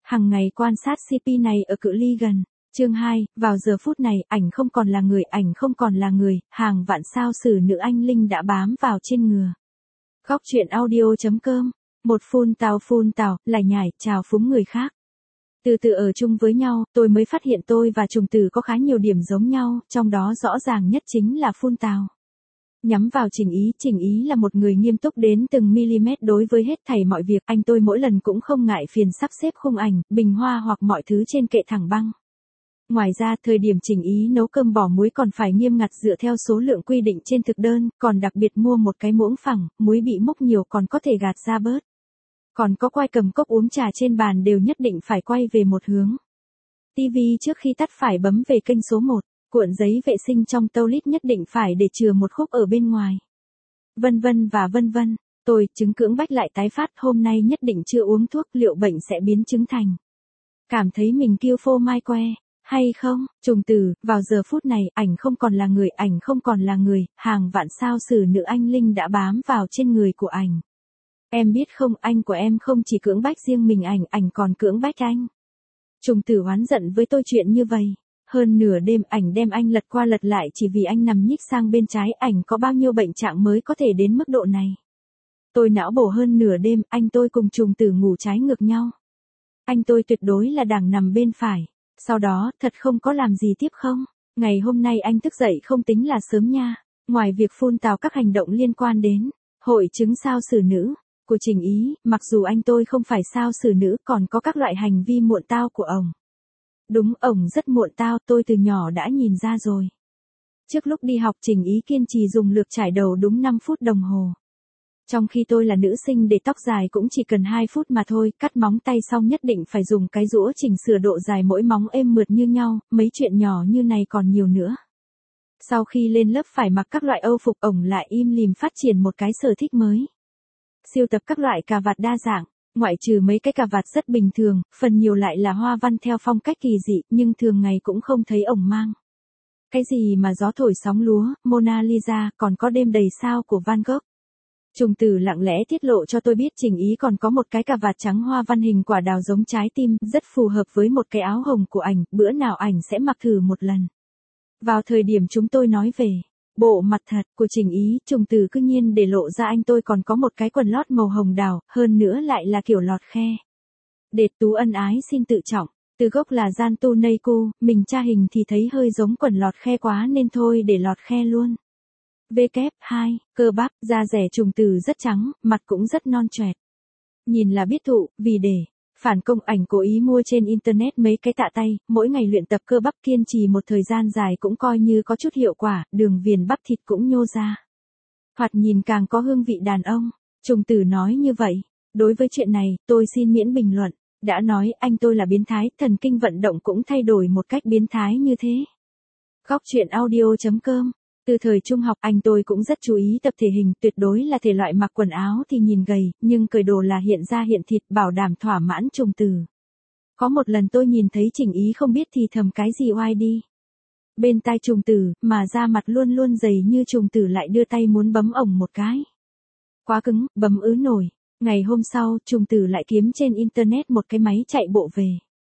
Hằng ngày quan sát CP này ở cự ly gần. Chương 2, vào giờ phút này, ảnh không còn là người, ảnh không còn là người, hàng vạn sao sử nữ anh linh đã bám vào trên ngừa. Góc truyện audio.com. Một phun tào, lại nhải, chào phúng người khác. Từ từ ở chung với nhau, tôi mới phát hiện tôi và trùng tử có khá nhiều điểm giống nhau, trong đó rõ ràng nhất chính là phun tào. Nhắm vào Trình Ý là một người nghiêm túc đến từng mm đối với hết thảy mọi việc, anh tôi mỗi lần cũng không ngại phiền sắp xếp khung ảnh, bình hoa hoặc mọi thứ trên kệ thẳng băng. Ngoài ra, thời điểm Trình Ý nấu cơm bỏ muối còn phải nghiêm ngặt dựa theo số lượng quy định trên thực đơn, còn đặc biệt mua một cái muỗng phẳng, muối bị mốc nhiều còn có thể gạt ra bớt. Còn có quay cầm cốc uống trà trên bàn đều nhất định phải quay về một hướng. TV trước khi tắt phải bấm về kênh số 1, cuộn giấy vệ sinh trong toilet nhất định phải để chừa một khúc ở bên ngoài. Vân vân. Tôi, chứng cưỡng bách lại tái phát, hôm nay nhất định chưa uống thuốc, liệu bệnh sẽ biến chứng thành. Cảm thấy mình kiêu phô mai que, hay không? Trùng từ, vào giờ phút này, ảnh không còn là người, ảnh không còn là người, hàng vạn sao sử nữ anh linh đã bám vào trên người của ảnh. Em biết không, anh của em không chỉ cưỡng bách riêng mình ảnh còn cưỡng bách anh. Trùng tử oán giận với tôi chuyện như vậy. Hơn nửa đêm ảnh đem anh lật qua lật lại chỉ vì anh nằm nhích sang bên trái, ảnh có bao nhiêu bệnh trạng mới có thể đến mức độ này. Tôi não bổ hơn nửa đêm, anh tôi cùng trùng tử ngủ trái ngược nhau. Anh tôi tuyệt đối là đảng nằm bên phải. Sau đó, thật không có làm gì tiếp không? Ngày hôm nay anh thức dậy không tính là sớm nha. Ngoài việc phun tào các hành động liên quan đến hội chứng sao xử nữ của Trình Ý, mặc dù anh tôi không phải sao xử nữ còn có các loại hành vi muộn tao của ổng. Đúng, ổng rất muộn tao, tôi từ nhỏ đã nhìn ra rồi. Trước lúc đi học Trình Ý kiên trì dùng lược chải đầu đúng 5 phút đồng hồ. Trong khi tôi là nữ sinh để tóc dài cũng chỉ cần 2 phút mà thôi, cắt móng tay xong nhất định phải dùng cái rũa chỉnh sửa độ dài mỗi móng êm mượt như nhau, mấy chuyện nhỏ như này còn nhiều nữa. Sau khi lên lớp phải mặc các loại âu phục, ổng lại im lìm phát triển một cái sở thích mới. Siêu tập các loại cà vạt đa dạng, ngoại trừ mấy cái cà vạt rất bình thường, phần nhiều lại là hoa văn theo phong cách kỳ dị, nhưng thường ngày cũng không thấy ổng mang. Cái gì mà gió thổi sóng lúa, Mona Lisa, còn có đêm đầy sao của Van Gogh. Trùng tử lặng lẽ tiết lộ cho tôi biết Trình Ý còn có một cái cà vạt trắng hoa văn hình quả đào giống trái tim, rất phù hợp với một cái áo hồng của ảnh, bữa nào ảnh sẽ mặc thử một lần. Vào thời điểm chúng tôi nói về bộ mặt thật của Trình Ý, trùng tử cứ nhiên để lộ ra anh tôi còn có một cái quần lót màu hồng đào, hơn nữa lại là kiểu lọt khe. Đệt tú ân ái xin tự trọng, từ gốc là gian tu nây cu, mình tra hình thì thấy hơi giống quần lọt khe quá nên thôi để lọt khe luôn. W2, cơ bắp, da rẻ trùng tử rất trắng, mặt cũng rất non choẹt. Nhìn là biết thụ, vì để phản công ảnh cố ý mua trên internet mấy cái tạ tay, mỗi ngày luyện tập cơ bắp kiên trì một thời gian dài cũng coi như có chút hiệu quả, đường viền bắp thịt cũng nhô ra. Thoạt nhìn càng có hương vị đàn ông, trùng tử nói như vậy. Đối với chuyện này, tôi xin miễn bình luận, đã nói anh tôi là biến thái, thần kinh vận động cũng thay đổi một cách biến thái như thế. Góc truyện audio.com. Từ thời trung học anh tôi cũng rất chú ý tập thể hình, tuyệt đối là thể loại mặc quần áo thì nhìn gầy, nhưng cởi đồ là hiện ra hiện thịt, bảo đảm thỏa mãn trùng tử. Có một lần tôi nhìn thấy Trình Ý không biết thì thầm cái gì oai đi bên tai trùng tử, mà da mặt luôn luôn dày như trùng tử lại đưa tay muốn bấm ổng một cái. Quá cứng, bấm ứ nổi. Ngày hôm sau, trùng tử lại kiếm trên internet một cái máy chạy bộ về.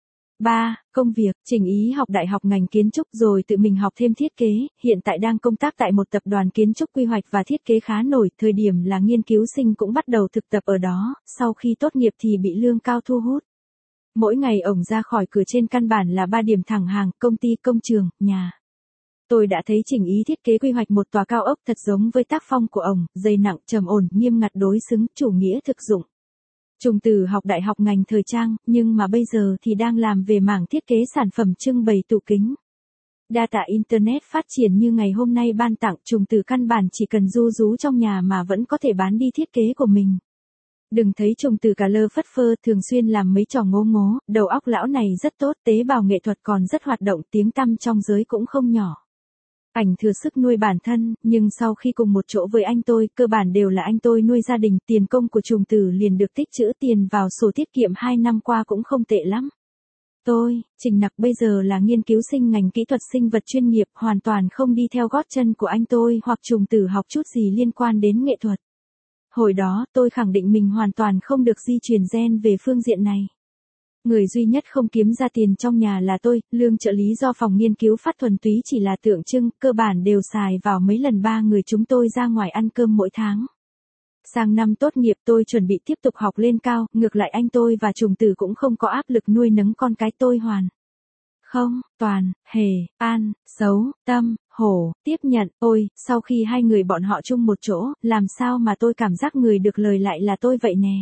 3. Công việc, Trình Ý học đại học ngành kiến trúc rồi tự mình học thêm thiết kế, hiện tại đang công tác tại một tập đoàn kiến trúc quy hoạch và thiết kế khá nổi, thời điểm là nghiên cứu sinh cũng bắt đầu thực tập ở đó, sau khi tốt nghiệp thì bị lương cao thu hút. Mỗi ngày ổng ra khỏi cửa trên căn bản là 3 điểm thẳng hàng, công ty, công trường, nhà. Tôi đã thấy Trình Ý thiết kế quy hoạch một tòa cao ốc thật giống với tác phong của ổng, dày nặng, trầm ổn, nghiêm ngặt đối xứng, chủ nghĩa thực dụng. Trùng tử học đại học ngành thời trang, nhưng mà bây giờ thì đang làm về mảng thiết kế sản phẩm trưng bày tủ kính. Data Internet phát triển như ngày hôm nay ban tặng, trùng tử căn bản chỉ cần ru rú trong nhà mà vẫn có thể bán đi thiết kế của mình. Đừng thấy trùng tử cả lơ phất phơ, thường xuyên làm mấy trò ngố ngố, đầu óc lão này rất tốt, tế bào nghệ thuật còn rất hoạt động, tiếng tăm trong giới cũng không nhỏ. Ảnh thừa sức nuôi bản thân, nhưng sau khi cùng một chỗ với anh tôi, cơ bản đều là anh tôi nuôi gia đình, tiền công của trùng tử liền được tích trữ, tiền vào sổ tiết kiệm 2 năm qua cũng không tệ lắm. Tôi, Trình Nặc bây giờ là nghiên cứu sinh ngành kỹ thuật sinh vật chuyên nghiệp, hoàn toàn không đi theo gót chân của anh tôi hoặc trùng tử học chút gì liên quan đến nghệ thuật. Hồi đó, tôi khẳng định mình hoàn toàn không được di truyền gen về phương diện này. Người duy nhất không kiếm ra tiền trong nhà là tôi, lương trợ lý do phòng nghiên cứu phát thuần túy chỉ là tượng trưng, cơ bản đều xài vào mấy lần ba người chúng tôi ra ngoài ăn cơm mỗi tháng. Sang năm tốt nghiệp tôi chuẩn bị tiếp tục học lên cao, ngược lại anh tôi và Trùng Tử cũng không có áp lực nuôi nấng con cái tôi hoàn. Không, toàn, hề, an, xấu, tâm, hổ, tiếp nhận, ôi, sau khi hai người bọn họ chung một chỗ, làm sao mà tôi cảm giác người được lời lại là tôi vậy nè.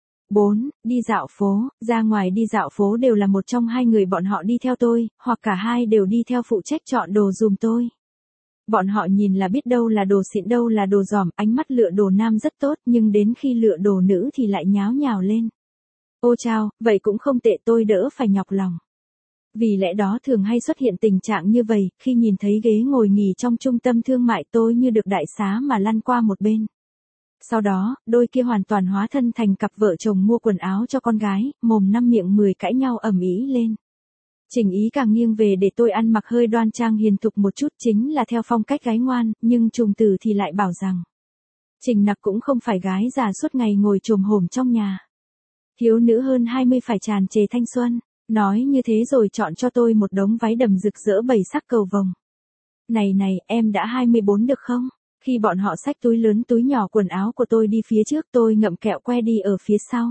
4. Đi dạo phố, ra ngoài đi dạo phố đều là một trong hai người bọn họ đi theo tôi, hoặc cả hai đều đi theo phụ trách chọn đồ dùm tôi. Bọn họ nhìn là biết đâu là đồ xịn đâu là đồ giỏm, ánh mắt lựa đồ nam rất tốt nhưng đến khi lựa đồ nữ thì lại nháo nhào lên. Ô chao, vậy cũng không tệ tôi đỡ phải nhọc lòng. Vì lẽ đó thường hay xuất hiện tình trạng như vậy, khi nhìn thấy ghế ngồi nghỉ trong trung tâm thương mại tôi như được đại xá mà lăn qua một bên. Sau đó, đôi kia hoàn toàn hóa thân thành cặp vợ chồng mua quần áo cho con gái, mồm năm miệng 10 cãi nhau ầm ĩ lên. Trình Ý càng nghiêng về để tôi ăn mặc hơi đoan trang hiền thục một chút chính là theo phong cách gái ngoan, nhưng Trùng Tử thì lại bảo rằng Trình Nặc cũng không phải gái già suốt ngày ngồi chồm hổm trong nhà. Thiếu nữ hơn 20 phải tràn trề thanh xuân, nói như thế rồi chọn cho tôi một đống váy đầm rực rỡ 7 sắc cầu vồng. Này này, em đã 24 được không? Khi bọn họ xách túi lớn túi nhỏ quần áo của tôi đi phía trước tôi ngậm kẹo que đi ở phía sau.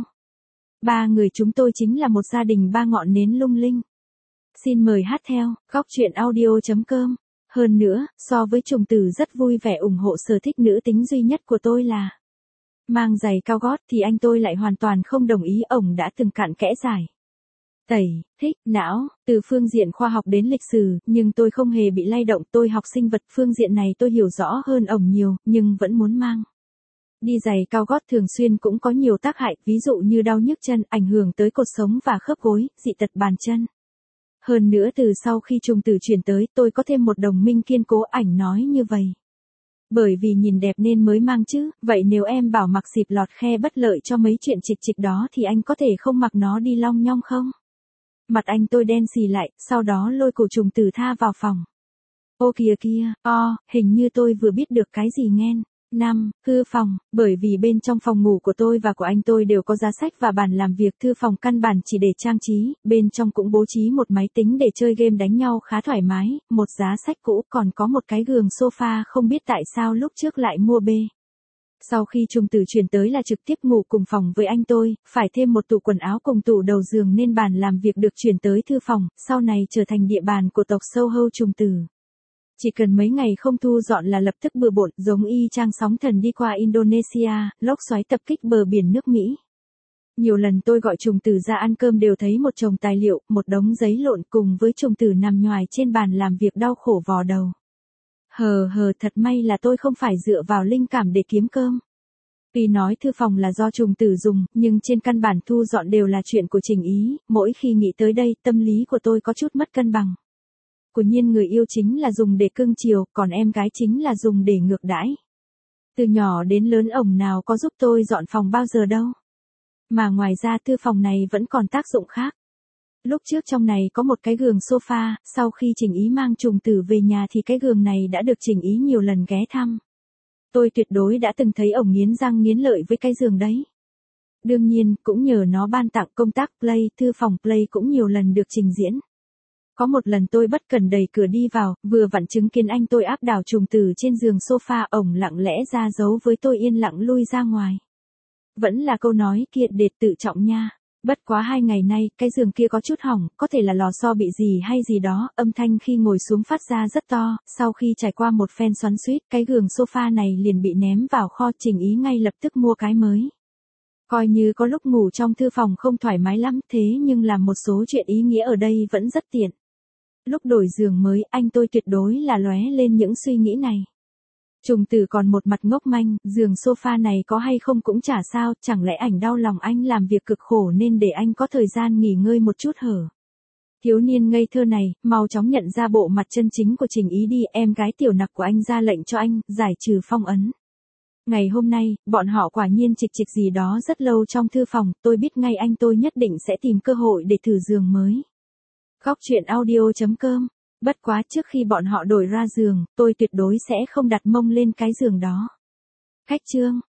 Ba người chúng tôi chính là một gia đình ba ngọn nến lung linh. Xin mời hát theo, góc truyện audio.com. Hơn nữa, so với Trùng Tử rất vui vẻ ủng hộ sở thích nữ tính duy nhất của tôi là mang giày cao gót thì anh tôi lại hoàn toàn không đồng ý, ổng đã từng cặn kẽ giải. Tẩy, thích, não, từ phương diện khoa học đến lịch sử, nhưng tôi không hề bị lay động, tôi học sinh vật phương diện này tôi hiểu rõ hơn ổng nhiều, nhưng vẫn muốn mang. Đi giày cao gót thường xuyên cũng có nhiều tác hại, ví dụ như đau nhức chân, ảnh hưởng tới cột sống và khớp gối, dị tật bàn chân. Hơn nữa từ sau khi Trùng Tử chuyển tới, tôi có thêm một đồng minh kiên cố, ảnh nói như vậy. Bởi vì nhìn đẹp nên mới mang chứ, vậy nếu em bảo mặc xịp lọt khe bất lợi cho mấy chuyện chịch chịch đó thì anh có thể không mặc nó đi long nhong không? Mặt anh tôi đen xì lại, sau đó lôi cổ Trùng Tử tha vào phòng. Ô kìa kia, hình như tôi vừa biết được cái gì nghen. 5. Thư phòng, bởi vì bên trong phòng ngủ của tôi và của anh tôi đều có giá sách và bàn làm việc, thư phòng căn bản chỉ để trang trí, bên trong cũng bố trí một máy tính để chơi game đánh nhau khá thoải mái, một giá sách cũ, còn có một cái giường sofa không biết tại sao lúc trước lại mua bê. Sau khi Trùng Tử chuyển tới là trực tiếp ngủ cùng phòng với anh tôi, phải thêm một tủ quần áo cùng tủ đầu giường nên bàn làm việc được chuyển tới thư phòng, sau này trở thành địa bàn của tộc Soho Trùng Tử. Chỉ cần mấy ngày không thu dọn là lập tức bừa bộn, giống y chang sóng thần đi qua Indonesia, lốc xoáy tập kích bờ biển nước Mỹ. Nhiều lần tôi gọi Trùng Tử ra ăn cơm đều thấy một chồng tài liệu, một đống giấy lộn cùng với Trùng Tử nằm nhoài trên bàn làm việc đau khổ vò đầu. Thật may là tôi không phải dựa vào linh cảm để kiếm cơm. Tuy nói thư phòng là do Trùng Tử dùng, nhưng trên căn bản thu dọn đều là chuyện của Trình Ý, mỗi khi nghĩ tới đây tâm lý của tôi có chút mất cân bằng. Của nhiên người yêu chính là dùng để cưng chiều, còn em gái chính là dùng để ngược đãi. Từ nhỏ đến lớn ổng nào có giúp tôi dọn phòng bao giờ đâu. Mà ngoài ra thư phòng này vẫn còn tác dụng khác. Lúc trước trong này có một cái giường sofa, sau khi Trình Ý mang Trùng Tử về nhà thì cái giường này đã được Trình Ý nhiều lần ghé thăm. Tôi tuyệt đối đã từng thấy ổng nghiến răng nghiến lợi với cái giường đấy. Đương nhiên, cũng nhờ nó ban tặng công tác Play, thư phòng Play cũng nhiều lần được trình diễn. Có một lần tôi bất cần đẩy cửa đi vào, vừa vặn chứng kiến anh tôi áp đảo Trùng Tử trên giường sofa, ổng lặng lẽ ra dấu với tôi yên lặng lui ra ngoài. Vẫn là câu nói kia, đệt tự trọng nha. Bất quá 2 ngày nay, cái giường kia có chút hỏng, có thể là lò xo bị gì hay gì đó, âm thanh khi ngồi xuống phát ra rất to, sau khi trải qua một phen xoắn xuýt, cái giường sofa này liền bị ném vào kho, Trình Ý ngay lập tức mua cái mới. Coi như có lúc ngủ trong thư phòng không thoải mái lắm, thế nhưng làm một số chuyện ý nghĩa ở đây vẫn rất tiện. Lúc đổi giường mới, anh tôi tuyệt đối là lóe lên những suy nghĩ này. Trùng Tử còn một mặt ngốc manh, giường sofa này có hay không cũng chả sao, chẳng lẽ ảnh đau lòng anh làm việc cực khổ nên để anh có thời gian nghỉ ngơi một chút hở. Thiếu niên ngây thơ này, mau chóng nhận ra bộ mặt chân chính của Trình Ý đi, em gái tiểu nặc của anh ra lệnh cho anh, giải trừ phong ấn. Ngày hôm nay, bọn họ quả nhiên chịch chịch gì đó rất lâu trong thư phòng, tôi biết ngay anh tôi nhất định sẽ tìm cơ hội để thử giường mới. Góc truyện audio.com. Bất quá trước khi bọn họ đổi ra giường, tôi tuyệt đối sẽ không đặt mông lên cái giường đó. Khách chương.